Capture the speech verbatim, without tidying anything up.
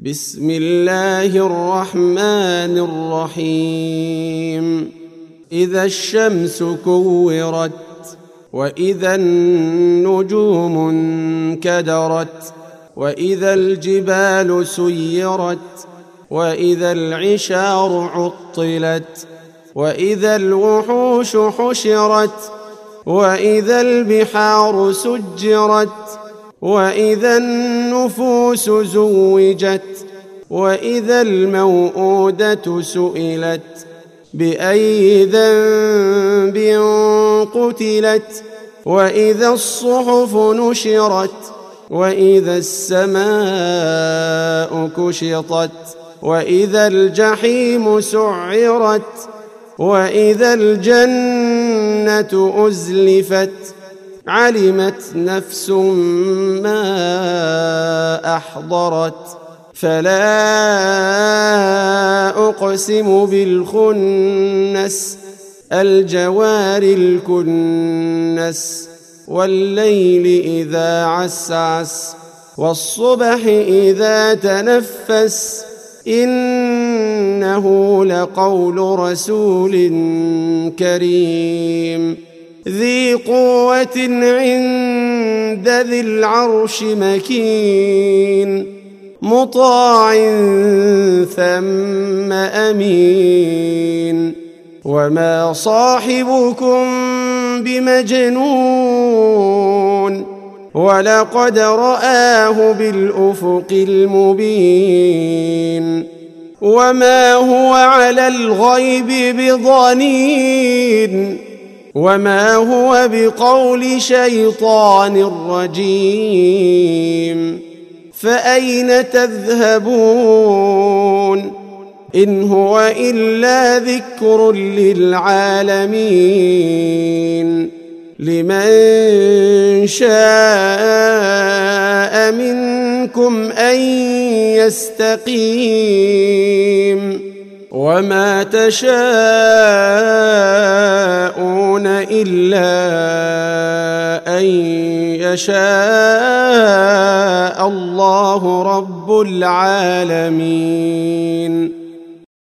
بسم الله الرحمن الرحيم إذا الشمس كورت وإذا النجوم انكدرت وإذا الجبال سيرت وإذا العشار عطلت وإذا الوحوش حشرت وإذا البحار سجرت وإذا النفوس زوجت وإذا الموءودة سئلت بأي ذنب قتلت وإذا الصحف نشرت وإذا السماء كشطت وإذا الجحيم سعرت وإذا الجنة أزلفت علمت نفس ما أحضرت فلا أقسم بالخنس الجوار الكنس والليل إذا عسعس والصبح إذا تنفس إنه لقول رسول كريم ذي قوة عند ذي العرش مكين مطاع ثم أمين وما صاحبكم بمجنون ولقد رآه بالأفق المبين وما هو على الغيب بضنين وما هو بقول شيطان رجيم فأين تذهبون إن هو إلا ذكر للعالمين لمن شاء منكم أن يستقيم وما تشاءون إلا أن يشاء الله رب العالمين.